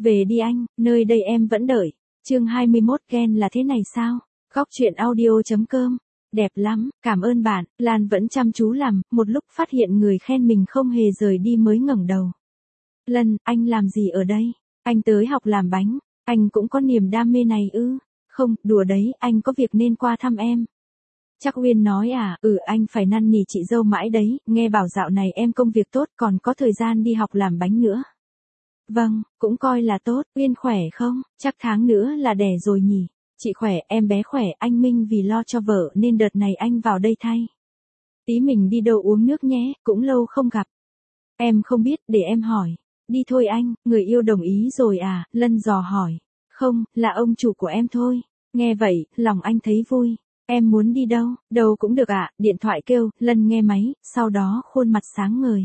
Về đi anh, nơi đây em vẫn đợi. Chương 21 ghen là thế này sao? Góc truyện audio.com. Đẹp lắm, cảm ơn bạn. Lan vẫn chăm chú làm, một lúc phát hiện người khen mình không hề rời đi mới ngẩng đầu. Lân, anh làm gì ở đây? Anh tới học làm bánh. Anh cũng có niềm đam mê này ư? Không, đùa đấy, anh có việc nên qua thăm em. Chắc Uyên nói à, anh phải năn nỉ chị dâu mãi đấy, nghe bảo dạo này em công việc tốt còn có thời gian đi học làm bánh nữa. Vâng, cũng coi là tốt, Uyên khỏe không? Chắc tháng nữa là đẻ rồi nhỉ? Chị khỏe, em bé khỏe, anh Minh vì lo cho vợ nên đợt này anh vào đây thay. Tí mình đi đâu uống nước nhé, cũng lâu không gặp. Em không biết, để em hỏi. Đi thôi anh, người yêu đồng ý rồi à, Lân dò hỏi. Không, là ông chủ của em thôi. Nghe vậy, lòng anh thấy vui. Em muốn đi đâu? Đâu cũng được ạ, điện thoại kêu, Lân nghe máy, sau đó khuôn mặt sáng ngời.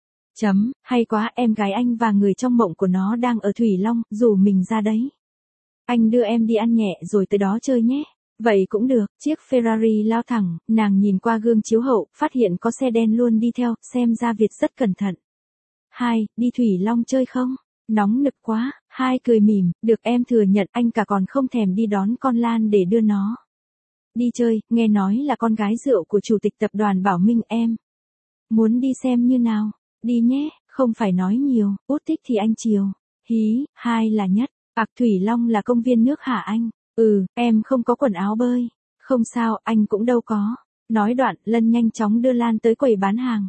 Hay quá, em gái anh và người trong mộng của nó đang ở Thủy Long, rủ mình ra đấy. Anh đưa em đi ăn nhẹ rồi tới đó chơi nhé. Vậy cũng được, chiếc Ferrari lao thẳng, nàng nhìn qua gương chiếu hậu, phát hiện có xe đen luôn đi theo, xem ra Việt rất cẩn thận. Hai, đi Thủy Long chơi không? Nóng nực quá, Hai cười mỉm, được em thừa nhận anh cả còn không thèm đi đón con Lan để đưa nó. Đi chơi, nghe nói là con gái rượu của chủ tịch tập đoàn Bảo Minh em. Muốn đi xem như nào? Đi nhé, không phải nói nhiều, út thích thì anh chiều. Hí, Hai là nhất. Thủy Long là công viên nước hả anh? Em không có quần áo bơi. Không sao, anh cũng đâu có. Nói đoạn, Lân nhanh chóng đưa Lan tới quầy bán hàng.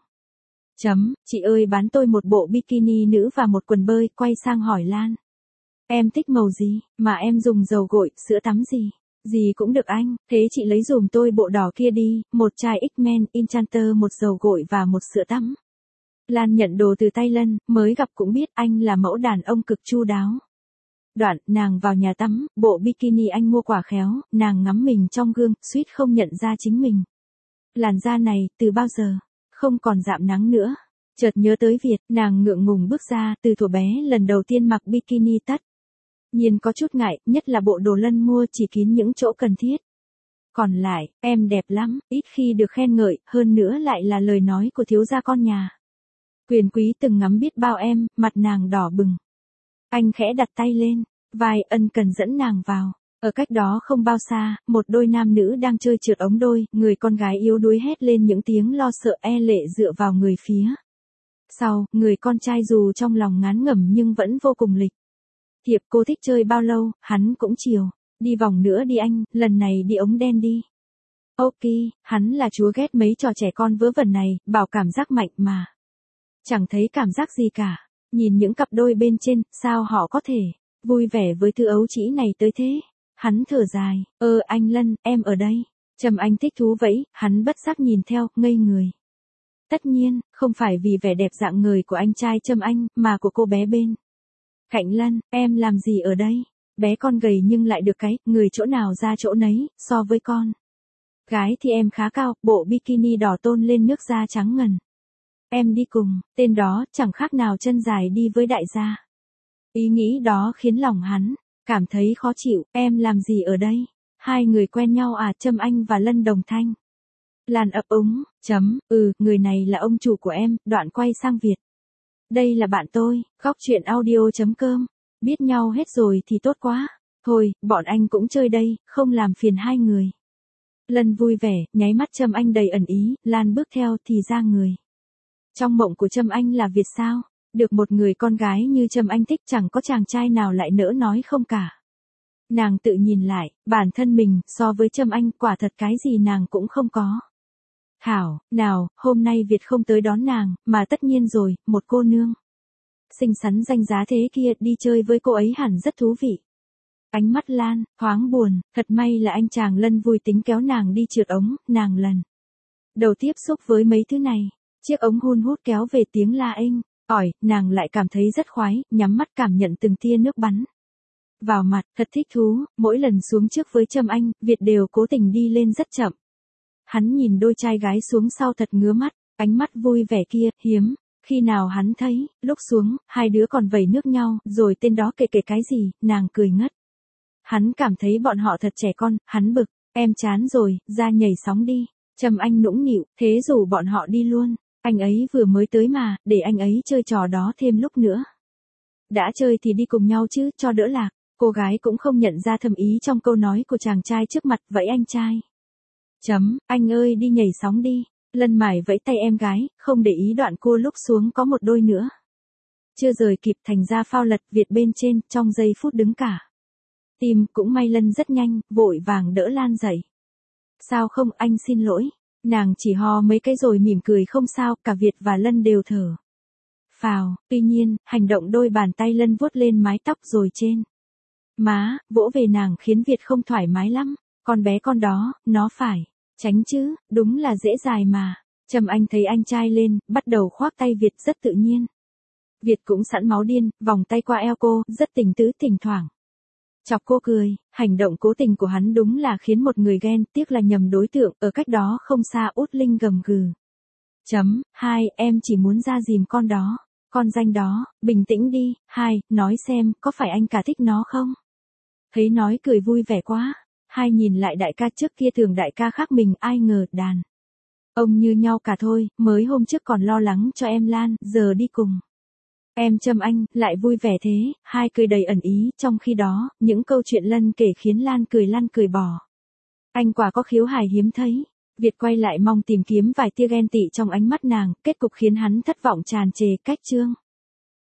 Chị ơi bán tôi một bộ bikini nữ và một quần bơi, quay sang hỏi Lan. Em thích màu gì, mà em dùng dầu gội, sữa tắm gì? Gì cũng được anh, thế chị lấy dùm tôi bộ đỏ kia đi, một chai X-Men, Enchanter, một dầu gội và một sữa tắm. Lan nhận đồ từ tay Lân, mới gặp cũng biết anh là mẫu đàn ông cực chu đáo. Đoạn, nàng vào nhà tắm, bộ bikini anh mua quả khéo, nàng ngắm mình trong gương, suýt không nhận ra chính mình. Làn da này, từ bao giờ? Không còn rạm nắng nữa. Chợt nhớ tới Việt, nàng ngượng ngùng bước ra, từ thuở bé lần đầu tiên mặc bikini tất. Nhìn có chút ngại, nhất là bộ đồ Lân mua chỉ kín những chỗ cần thiết. Còn lại, em đẹp lắm, ít khi được khen ngợi, hơn nữa lại là lời nói của thiếu gia con nhà. Quyền quý từng ngắm biết bao em, mặt nàng đỏ bừng. Anh khẽ đặt tay lên, vai ân cần dẫn nàng vào. Ở cách đó không bao xa, một đôi nam nữ đang chơi trượt ống đôi, người con gái yếu đuối hét lên những tiếng lo sợ e lệ dựa vào người phía. Sau, người con trai dù trong lòng ngán ngẩm nhưng vẫn vô cùng lịch. Thiệp cô thích chơi bao lâu, hắn cũng chiều. Đi vòng nữa đi anh, lần này đi ống đen đi. Ok, hắn là chúa ghét mấy trò trẻ con vớ vẩn này, bảo cảm giác mạnh mà. Chẳng thấy cảm giác gì cả. Nhìn những cặp đôi bên trên, sao họ có thể vui vẻ với thứ ấu trĩ này tới thế? Hắn thở dài, anh Lân, em ở đây. Trầm Anh thích thú vẫy, hắn bất giác nhìn theo, ngây người. Tất nhiên, không phải vì vẻ đẹp rạng ngời của anh trai Trầm Anh, mà của cô bé bên cạnh Lân, em làm gì ở đây? Bé con gầy nhưng lại được cái, người chỗ nào ra chỗ nấy, so với con gái thì em khá cao, bộ bikini đỏ tôn lên nước da trắng ngần. Em đi cùng, tên đó chẳng khác nào chân dài đi với đại gia. Ý nghĩ đó khiến lòng hắn cảm thấy khó chịu, em làm gì ở đây? Hai người quen nhau à? Trâm Anh và Lân đồng thanh. Lan ấp úng, người này là ông chủ của em, đoạn quay sang Việt. Đây là bạn tôi, góc truyện audio.com. Biết nhau hết rồi thì tốt quá. Thôi, bọn anh cũng chơi đây, không làm phiền hai người. Lân vui vẻ, nháy mắt Trâm Anh đầy ẩn ý, Lan bước theo thì ra người. Trong mộng của Trâm Anh là Việt sao? Được một người con gái như Trâm Anh thích chẳng có chàng trai nào lại nỡ nói không cả. Nàng tự nhìn lại, bản thân mình, so với Trâm Anh quả thật cái gì nàng cũng không có. Thảo, nào, hôm nay Việt không tới đón nàng, mà tất nhiên rồi, một cô nương xinh xắn danh giá thế kia đi chơi với cô ấy hẳn rất thú vị. Ánh mắt Lan, thoáng buồn, thật may là anh chàng Lân vui tính kéo nàng đi trượt ống, nàng lần đầu tiếp xúc với mấy thứ này. Chiếc ống hun hút kéo về tiếng la inh, ỏi, nàng lại cảm thấy rất khoái, nhắm mắt cảm nhận từng tia nước bắn vào mặt, thật thích thú, mỗi lần xuống trước với Trâm Anh, Việt đều cố tình đi lên rất chậm. Hắn nhìn đôi trai gái xuống sau thật ngứa mắt, ánh mắt vui vẻ kia, hiếm, khi nào hắn thấy, lúc xuống, hai đứa còn vẩy nước nhau, rồi tên đó kể cái gì, nàng cười ngất. Hắn cảm thấy bọn họ thật trẻ con, hắn bực, em chán rồi, ra nhảy sóng đi. Trâm Anh nũng nịu, thế rủ bọn họ đi luôn. Anh ấy vừa mới tới mà, để anh ấy chơi trò đó thêm lúc nữa. đã chơi thì đi cùng nhau chứ, cho đỡ lạc. Cô gái cũng không nhận ra thâm ý trong câu nói của chàng trai trước mặt, vậy anh trai. Anh ơi đi nhảy sóng đi. Lân mải vẫy tay em gái, không để ý đoạn cua lúc xuống có một đôi nữa. Chưa rời kịp thành ra phao lật Việt bên trên, trong giây phút đứng cả. Tim cũng may Lân rất nhanh, vội vàng đỡ Lan dậy. Sao không, anh xin lỗi. Nàng chỉ ho mấy cái rồi mỉm cười không sao, cả Việt và Lân đều thở phào. Tuy nhiên, hành động đôi bàn tay Lân vuốt lên mái tóc rồi trên má, vỗ về nàng khiến Việt không thoải mái lắm. Con bé con đó, nó phải tránh chứ, đúng là dễ dài mà. Trầm Anh thấy anh trai lên, bắt đầu khoác tay Việt rất tự nhiên. Việt cũng sẵn máu điên, vòng tay qua eo cô, rất tình tứ thỉnh thoảng. Chọc cô cười, hành động cố tình của hắn đúng là khiến một người ghen, tiếc là nhầm đối tượng, ở cách đó không xa Út Linh gầm gừ. Em chỉ muốn ra dìm con đó, con danh đó, bình tĩnh đi, nói xem, có phải anh cả thích nó không? Thấy nói cười vui vẻ quá, nhìn lại đại ca trước kia thường đại ca khác mình, ai ngờ đàn ông như nhau cả thôi, mới hôm trước còn lo lắng cho em Lan, giờ đi cùng em Trâm Anh, lại vui vẻ thế, cười đầy ẩn ý, trong khi đó, những câu chuyện Lân kể khiến Lan cười bỏ. Anh quả có khiếu hài hiếm thấy. Việt quay lại mong tìm kiếm vài tia ghen tị trong ánh mắt nàng, kết cục khiến hắn thất vọng tràn trề, cách chương.